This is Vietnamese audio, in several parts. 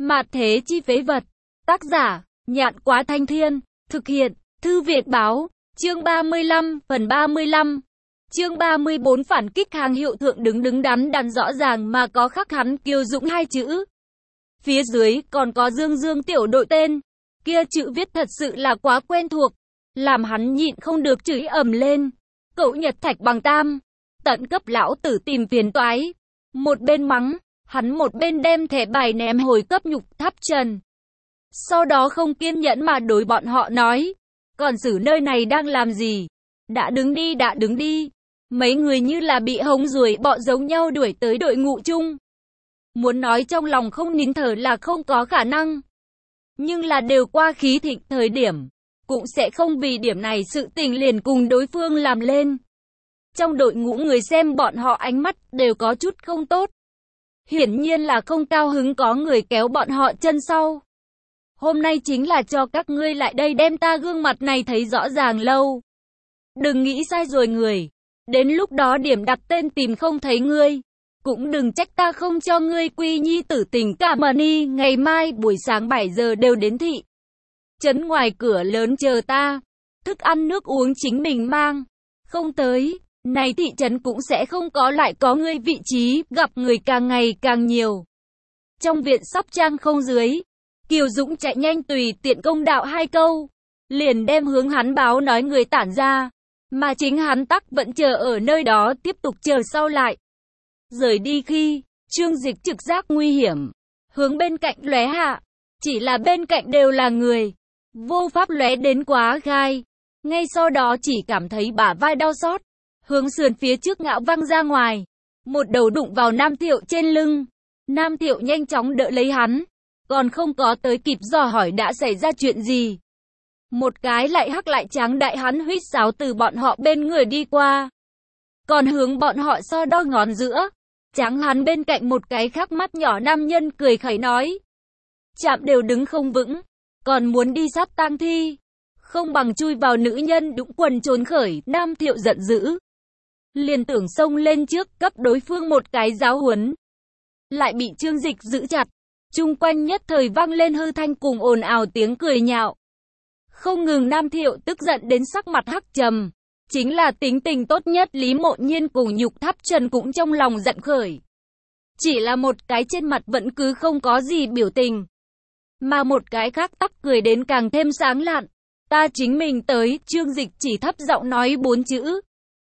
Mạt thế chi phế vật. Tác giả, Nhạn Quá Thanh Thiên. Thực hiện, Thư Việt Báo. Chương 35, phần 35. Chương 34 phản kích hàng hiệu thượng đứng đắn rõ ràng mà có khắc hắn Kiều Dũng hai chữ. Phía dưới còn có Dương tiểu đội tên. Kia chữ viết thật sự là quá quen thuộc. Làm hắn nhịn không được chửi ầm lên. Cậu Nhật Thạch bằng tam. Tận cấp lão tử tìm phiền toái. Một bên mắng, hắn một bên đem thẻ bài ném hồi cấp Nhục Tháp Trần. Sau đó không kiên nhẫn mà đối bọn họ nói. Còn xử nơi này đang làm gì? Đã đứng đi. Mấy người như là bị hống ruồi bọ giống nhau đuổi tới đội ngũ chung. Muốn nói trong lòng không nín thở là không có khả năng. Nhưng là đều qua khí thịnh thời điểm. Cũng sẽ không vì điểm này sự tình liền cùng đối phương làm lên. Trong đội ngũ người xem bọn họ ánh mắt đều có chút không tốt. Hiển nhiên là không cao hứng có người kéo bọn họ chân sau. Hôm nay chính là cho các ngươi lại đây đem ta gương mặt này thấy rõ ràng lâu. Đừng nghĩ sai rồi người. Đến lúc đó điểm đặt tên tìm không thấy ngươi. Cũng đừng trách ta không cho ngươi quy nhi tử tình cả mà ni. Ngày mai buổi sáng 7 giờ đều đến thị trấn ngoài cửa lớn chờ ta. Thức ăn nước uống chính mình mang. Không tới, này thị trấn cũng sẽ không có lại có ngươi vị trí, gặp người càng ngày càng nhiều. Trong viện sóc trang không dưới, Kiều Dũng chạy nhanh tùy tiện công đạo 2 câu. Liền đem hướng hắn báo nói người tản ra. Mà chính hắn tắc vẫn chờ ở nơi đó tiếp tục chờ sau lại. Rời đi khi, Trương Dịch trực giác nguy hiểm. Hướng bên cạnh lóe hạ. Chỉ là bên cạnh đều là người. Vô pháp lóe đến quá gai. Ngay sau đó chỉ cảm thấy bả vai đau xót. Hướng sườn phía trước ngã văng ra ngoài. Một đầu đụng vào Nam Thiệu trên lưng. Nam Thiệu nhanh chóng đỡ lấy hắn. Còn không có tới kịp dò hỏi đã xảy ra chuyện gì. Một cái lại hắc lại trắng đại hắn huýt sáo từ bọn họ bên người đi qua. Còn hướng bọn họ so đo ngón giữa. Trắng hắn bên cạnh một cái khác mắt nhỏ nam nhân cười khẩy nói. Chạm đều đứng không vững. Còn muốn đi sát tang thi. Không bằng chui vào nữ nhân đũng quần trốn khởi. Nam Thiệu giận dữ. Liền tưởng xông lên trước cấp đối phương một cái giáo huấn. Lại bị Trương Dịch giữ chặt. Chung quanh nhất thời vang lên hư thanh cùng ồn ào tiếng cười nhạo. Không ngừng Nam Thiệu tức giận đến sắc mặt hắc trầm. Chính là tính tình tốt nhất Lý Mộ Nhiên cùng Nhục Tháp Trần cũng trong lòng giận khởi. Chỉ là một cái trên mặt vẫn cứ không có gì biểu tình. Mà một cái khác tắc cười đến càng thêm sáng lạn. Ta chính mình tới, Trương Dịch chỉ thấp giọng nói 4 chữ.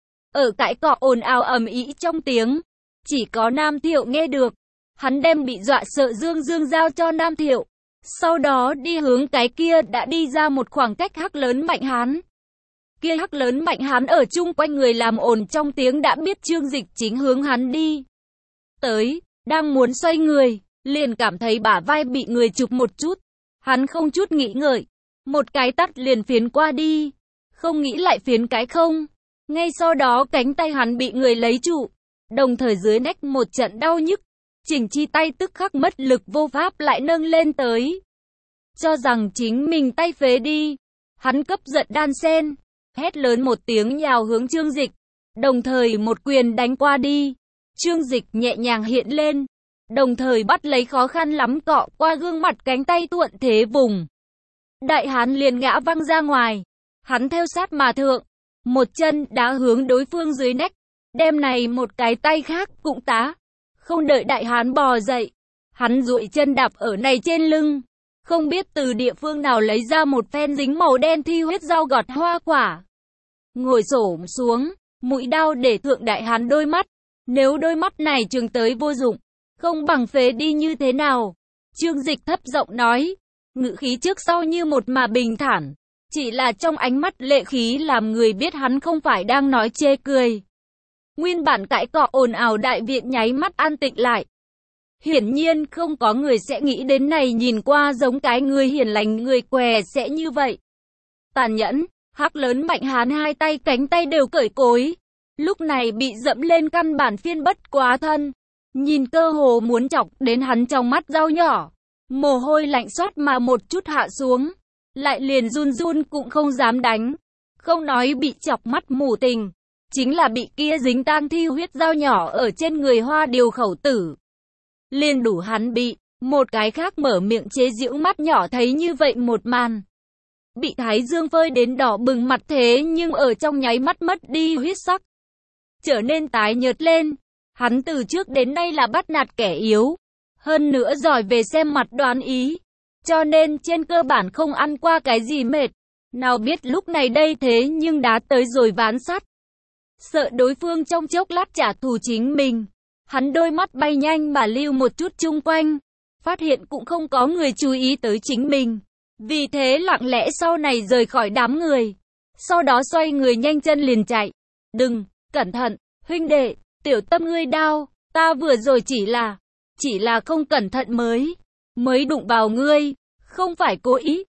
Ở cãi cọ ồn ào ầm ĩ trong tiếng. Chỉ có Nam Thiệu nghe được. Hắn đem bị dọa sợ Dương giao cho Nam Thiệu. Sau đó đi hướng cái kia đã đi ra một khoảng cách hắc lớn mạnh hán. Kia hắc lớn mạnh hán ở chung quanh người làm ồn trong tiếng đã biết Trương Dịch chính hướng hắn đi. Tới, đang muốn xoay người, liền cảm thấy bả vai bị người chụp một chút. Hắn không chút nghĩ ngợi. Một cái tắt liền phiến qua đi. Không nghĩ lại phiến cái không. Ngay sau đó cánh tay hắn bị người lấy trụ. Đồng thời dưới nách một trận đau nhức. Chỉnh chi tay tức khắc mất lực vô pháp lại nâng lên tới. Cho rằng chính mình tay phế đi. Hắn cấp giận đan sen. Hét lớn một tiếng nhào hướng Trương Dịch. Đồng thời một quyền đánh qua đi. Trương Dịch nhẹ nhàng hiện lên. Đồng thời bắt lấy khó khăn lắm cọ qua gương mặt cánh tay thuận thế vùng. Đại hán liền ngã văng ra ngoài. Hắn theo sát mà thượng. Một chân đá hướng đối phương dưới nách. Đem này một cái tay khác cũng tá. Không đợi đại hán bò dậy. Hắn duỗi chân đạp ở này trên lưng. Không biết từ địa phương nào lấy ra một phen dính màu đen thi huyết rau gọt hoa quả. Ngồi xổm xuống. Mũi đao để thượng đại hán đôi mắt. Nếu đôi mắt này trường tới vô dụng. Không bằng phế đi như thế nào. Trương Dịch thấp giọng nói. Ngữ khí trước sau như một mà bình thản. Chỉ là trong ánh mắt lệ khí làm người biết hắn không phải đang nói chê cười. Nguyên bản cãi cọ ồn ào đại viện nháy mắt an tĩnh lại. Hiển nhiên không có người sẽ nghĩ đến này nhìn qua giống cái người hiền lành người què sẽ như vậy. Tàn nhẫn, hắc lớn mạnh hán hai tay cánh tay đều cởi cối. Lúc này bị dẫm lên căn bản phiên bất quá thân. Nhìn cơ hồ muốn chọc đến hắn trong mắt dao nhỏ. Mồ hôi lạnh xoát mà một chút hạ xuống. Lại liền run cũng không dám đánh. Không nói bị chọc mắt mù tình. Chính là bị kia dính tang thi huyết dao nhỏ ở trên người hoa điều khẩu tử. Liền đủ hắn bị. Một cái khác mở miệng chế giễu, mắt nhỏ thấy như vậy một màn. Bị thái dương phơi đến đỏ bừng mặt, thế nhưng ở trong nháy mắt mất đi huyết sắc, trở nên tái nhợt lên. Hắn từ trước đến nay là bắt nạt kẻ yếu, hơn nữa giỏi về xem mặt đoán ý, cho nên trên cơ bản không ăn qua cái gì mệt. Nào biết lúc này đây thế nhưng đã tới rồi ván sắt. Sợ đối phương trong chốc lát trả thù chính mình, hắn đôi mắt bay nhanh mà lưu một chút chung quanh, phát hiện cũng không có người chú ý tới chính mình. Vì thế lặng lẽ sau này rời khỏi đám người, sau đó xoay người nhanh chân liền chạy. Đừng, cẩn thận, huynh đệ, tiểu tâm ngươi đau, ta vừa rồi chỉ là không cẩn thận mới đụng vào ngươi, không phải cố ý,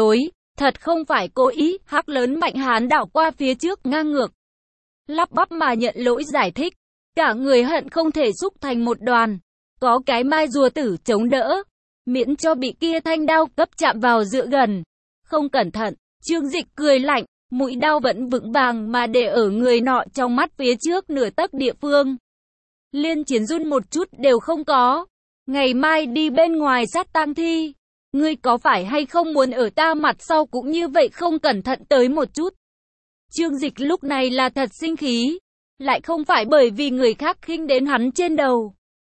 thật không phải cố ý. Hắc lớn mạnh hán đảo qua phía trước ngang ngược, lắp bắp mà nhận lỗi giải thích, cả người hận không thể xúc thành một đoàn, có cái mai rùa tử chống đỡ, miễn cho bị kia thanh đao cấp chạm vào dựa gần. Không cẩn thận, Trương Dịch cười lạnh, mũi đao vẫn vững vàng mà để ở người nọ trong mắt phía trước nửa tấc địa phương. Liên chiến run một chút đều không có. Ngày mai đi bên ngoài sát tang thi, ngươi có phải hay không muốn ở ta mặt sau cũng như vậy không cẩn thận tới một chút? Trương Dịch lúc này là thật sinh khí, lại không phải bởi vì người khác khinh đến hắn trên đầu,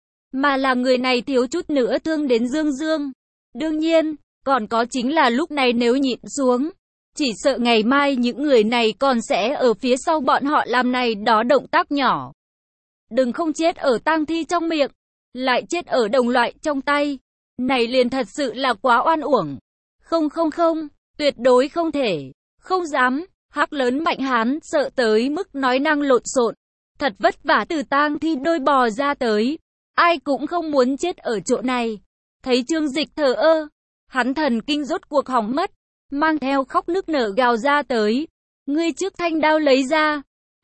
mà là người này thiếu chút nữa thương đến Dương Dương. Đương nhiên, còn có chính là lúc này nếu nhịn xuống, chỉ sợ ngày mai những người này còn sẽ ở phía sau bọn họ làm này đó động tác nhỏ. Đừng không chết ở tang thi trong miệng, lại chết ở đồng loại trong tay. Này liền thật sự là quá oan uổng. Không, tuyệt đối không thể, không dám. Hắc lớn mạnh hán sợ tới mức nói năng lộn xộn, thật vất vả từ tang thi đôi bò ra tới, ai cũng không muốn chết ở chỗ này. Thấy Trương Dịch thờ ơ, hắn thần kinh rốt cuộc hỏng mất, mang theo khóc nức nở gào ra tới. Ngươi trước thanh đao lấy ra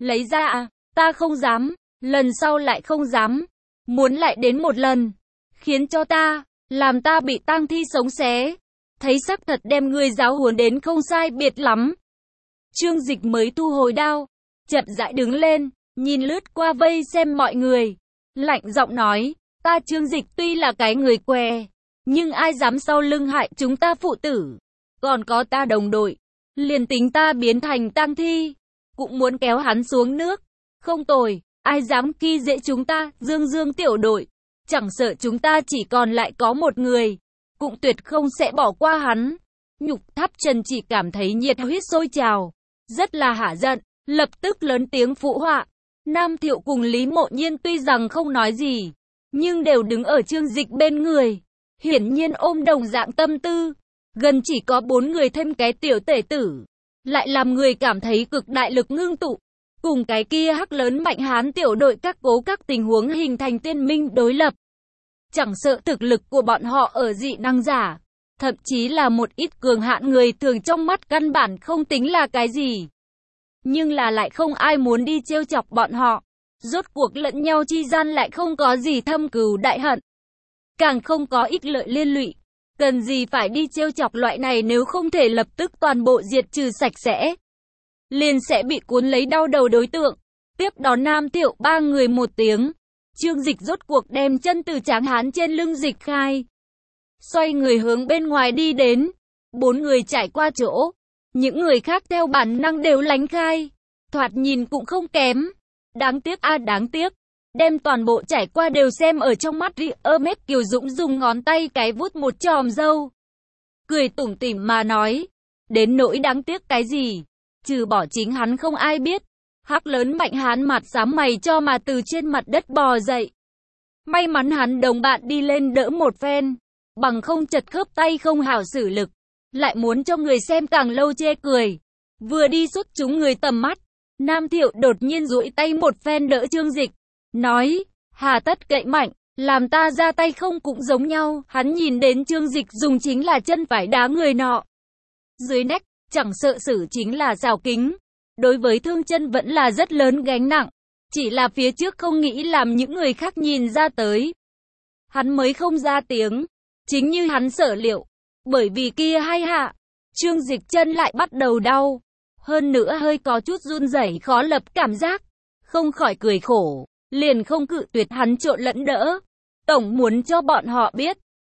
à, ta không dám, lần sau lại không dám, muốn lại đến một lần, khiến cho ta, làm ta bị tang thi sống xé. Thấy sắc thật đem ngươi giáo huấn đến không sai biệt lắm. Trương Dịch mới thu hồi đao, chậm rãi đứng lên, nhìn lướt qua vây xem mọi người, lạnh giọng nói, ta Trương Dịch tuy là cái người què, nhưng ai dám sau lưng hại chúng ta phụ tử, còn có ta đồng đội, liền tính ta biến thành tang thi, cũng muốn kéo hắn xuống nước. Không tồi, ai dám khi dễ chúng ta, Dương Dương tiểu đội, chẳng sợ chúng ta chỉ còn lại có một người, cũng tuyệt không sẽ bỏ qua hắn. Nhục Tháp Trần chỉ cảm thấy nhiệt huyết sôi trào, rất là hả giận, lập tức lớn tiếng phụ họa. Nam Thiệu cùng Lý Mộ Nhiên tuy rằng không nói gì, nhưng đều đứng ở Trương Dịch bên người, hiển nhiên ôm đồng dạng tâm tư. Gần chỉ có 4 người thêm cái tiểu tể tử, lại làm người cảm thấy cực đại lực ngưng tụ, cùng cái kia hắc lớn mạnh hán tiểu đội các cố các tình huống hình thành tiên minh đối lập. Chẳng sợ thực lực của bọn họ ở dị năng giả, thậm chí là một ít cường hạn người thường trong mắt căn bản không tính là cái gì. Nhưng là lại không ai muốn đi trêu chọc bọn họ. Rốt cuộc lẫn nhau chi gian lại không có gì thâm cừu đại hận, càng không có ích lợi liên lụy. Cần gì phải đi trêu chọc loại này, nếu không thể lập tức toàn bộ diệt trừ sạch sẽ, liền sẽ bị cuốn lấy đau đầu đối tượng. Tiếp đó Nam Thiệu 3 người một tiếng, Trương Dịch rốt cuộc đem chân từ tráng hán trên lưng dịch khai, xoay người hướng bên ngoài đi đến. 4 người trải qua chỗ, những người khác theo bản năng đều lánh khai, thoạt nhìn cũng không kém. Đáng tiếc đáng tiếc, đem toàn bộ trải qua đều xem ở trong mắt. Mét Kiều Dũng dùng ngón tay cái vuốt một chòm râu, cười tủm tỉm mà nói, đến nỗi đáng tiếc cái gì, trừ bỏ chính hắn không ai biết. Hắc lớn mạnh hán mặt xám mày cho mà từ trên mặt đất bò dậy. May mắn hắn đồng bạn đi lên đỡ một phen, bằng không chật khớp tay không hảo xử lực, lại muốn cho người xem càng lâu chê cười. Vừa đi xuất chúng người tầm mắt, Nam Thiệu đột nhiên duỗi tay một phen đỡ Trương Dịch, nói, hà tất cậy mạnh, làm ta ra tay không cũng giống nhau. Hắn nhìn đến Trương Dịch dùng chính là chân phải đá người nọ dưới nách, chẳng sợ xử chính là rào kính, đối với thương chân vẫn là rất lớn gánh nặng, chỉ là phía trước không nghĩ làm những người khác nhìn ra tới, hắn mới không ra tiếng. Chính như hắn sở liệu, bởi vì kia hai hạ, Trương Dịch chân lại bắt đầu đau, hơn nữa hơi có chút run rẩy khó lập cảm giác, không khỏi cười khổ, liền không cự tuyệt hắn trộn lẫn đỡ. Tổng muốn cho bọn họ biết,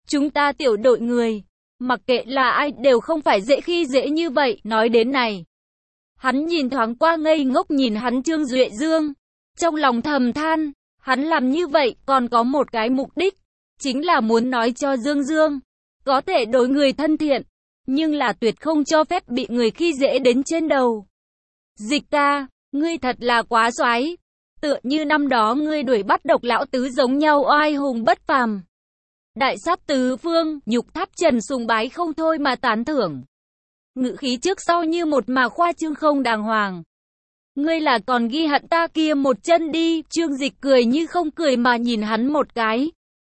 Chúng ta tiểu đội người, mặc kệ là ai đều không phải dễ khi dễ như vậy. Nói đến này, hắn nhìn thoáng qua ngây ngốc nhìn hắn Trương Duệ Dương. Trong lòng thầm than, hắn làm như vậy còn có một cái mục đích, chính là muốn nói cho Dương Dương, có thể đối người thân thiện, nhưng là tuyệt không cho phép bị người khi dễ đến trên đầu. Dịch ca, ngươi thật là quá xoái, tựa như năm đó ngươi đuổi bắt Độc lão tứ giống nhau oai hùng bất phàm. Đại sát tứ phương, Nhục Tháp Trần sùng bái không thôi mà tán thưởng. Ngữ khí trước sau như một mà khoa trương không đàng hoàng. Ngươi là còn ghi hận ta kia một chân đi, Trương Dịch cười như không cười mà nhìn hắn một cái.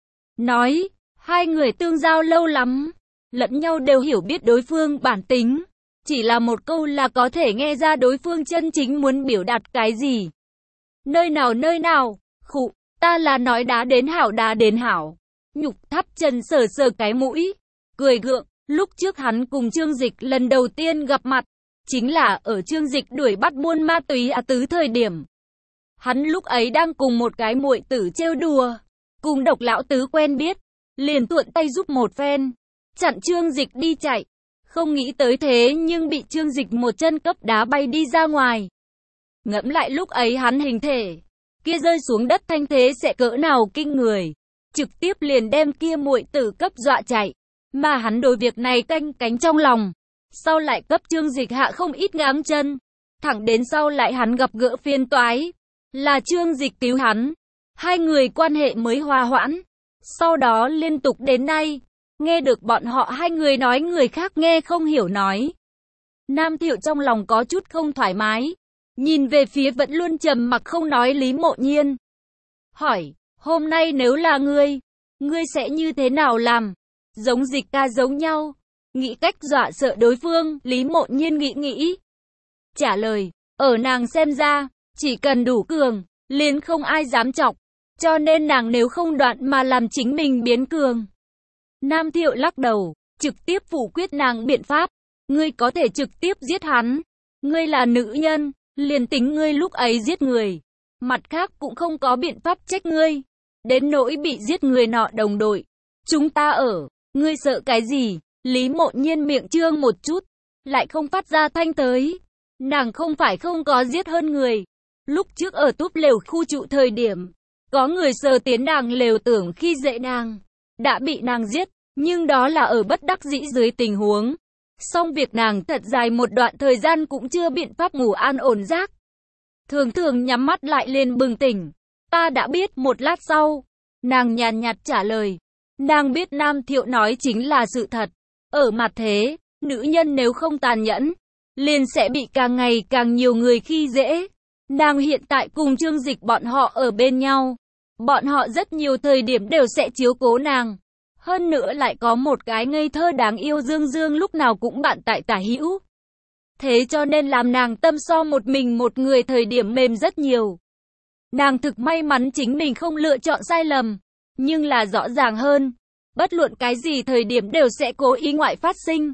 Nói, hai người tương giao lâu lắm, lẫn nhau đều hiểu biết đối phương bản tính. Chỉ là một câu là có thể nghe ra đối phương chân chính muốn biểu đạt cái gì. Nơi nào, khụ, ta là nói đá đến hảo. Nhục Tháp Trần sờ sờ cái mũi, cười gượng, lúc trước hắn cùng Trương Dịch lần đầu tiên gặp mặt, chính là ở Trương Dịch đuổi bắt buôn ma túy tứ thời điểm. Hắn lúc ấy đang cùng một cái muội tử trêu đùa, cùng Độc lão tứ quen biết, liền thuận tay giúp một phen, chặn Trương Dịch đi chạy. Không nghĩ tới thế nhưng bị Trương Dịch một chân cấp đá bay đi ra ngoài. Ngẫm lại lúc ấy hắn hình thể kia rơi xuống đất thanh thế sẽ cỡ nào kinh người, trực tiếp liền đem kia muội tử cấp dọa chạy, mà hắn đối việc này canh cánh trong lòng, sau lại cấp Trương Dịch hạ không ít ngáng chân, thẳng đến sau lại hắn gặp gỡ phiền toái, là Trương Dịch cứu hắn, hai người quan hệ mới hòa hoãn, sau đó liên tục đến nay, nghe được bọn họ hai người nói người khác nghe không hiểu nói. Nam Thiệu trong lòng có chút không thoải mái, nhìn về phía vẫn luôn trầm mặc không nói Lý Mộ Nhiên. Hỏi, hôm nay nếu là ngươi sẽ như thế nào làm? Giống Dịch ca giống nhau, nghĩ cách dọa sợ đối phương, Lý Mộ Nhiên nghĩ. Trả lời, ở nàng xem ra, chỉ cần đủ cường, liền không ai dám chọc, cho nên nàng nếu không đoạn mà làm chính mình biến cường. Nam Thiệu lắc đầu, trực tiếp phủ quyết nàng biện pháp, ngươi có thể trực tiếp giết hắn, ngươi là nữ nhân, liền tính ngươi lúc ấy giết người, mặt khác cũng không có biện pháp trách ngươi, đến nỗi bị giết người nọ đồng đội, chúng ta ở, ngươi sợ cái gì? Lý Mộ Nhiên miệng trương một chút, lại không phát ra thanh tới, nàng không phải không có giết hơn người, lúc trước ở túp lều khu trụ thời điểm, có người sờ tiến nàng lều tưởng khi dễ nàng, đã bị nàng giết, nhưng đó là ở bất đắc dĩ dưới tình huống. Xong việc nàng thật dài một đoạn thời gian cũng chưa biện pháp ngủ an ổn giấc. Thường nhắm mắt lại liền bừng tỉnh. Ta đã biết. Một lát sau, nàng nhàn nhạt trả lời. Nàng biết Nam Thiệu nói chính là sự thật. Ở mặt thế, nữ nhân nếu không tàn nhẫn, liền sẽ bị càng ngày càng nhiều người khi dễ. Nàng hiện tại cùng Trương Dịch bọn họ ở bên nhau. Bọn họ rất nhiều thời điểm đều sẽ chiếu cố nàng. Hơn nữa lại có một cái ngây thơ đáng yêu Dương Dương lúc nào cũng bạn tại tả hữu. Thế cho nên làm nàng tâm so một mình một người thời điểm mềm rất nhiều. Nàng thực may mắn chính mình không lựa chọn sai lầm. Nhưng là rõ ràng hơn, bất luận cái gì thời điểm đều sẽ cố ý ngoại phát sinh.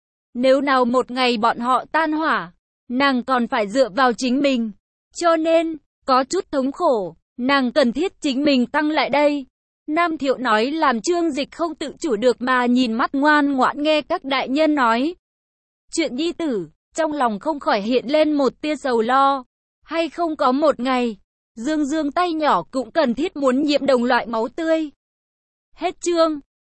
Nếu nào một ngày bọn họ tan hỏa, nàng còn phải dựa vào chính mình. Cho nên, có chút thống khổ, nàng cần thiết chính mình tăng lại đây. Nam Thiệu nói làm Trương Dịch không tự chủ được mà nhìn mắt ngoan ngoãn nghe các đại nhân nói. Chuyện nhi tử, trong lòng không khỏi hiện lên một tia sầu lo. Hay không có một ngày, Dương Dương tay nhỏ cũng cần thiết muốn nhiễm đồng loại máu tươi. Hết chương.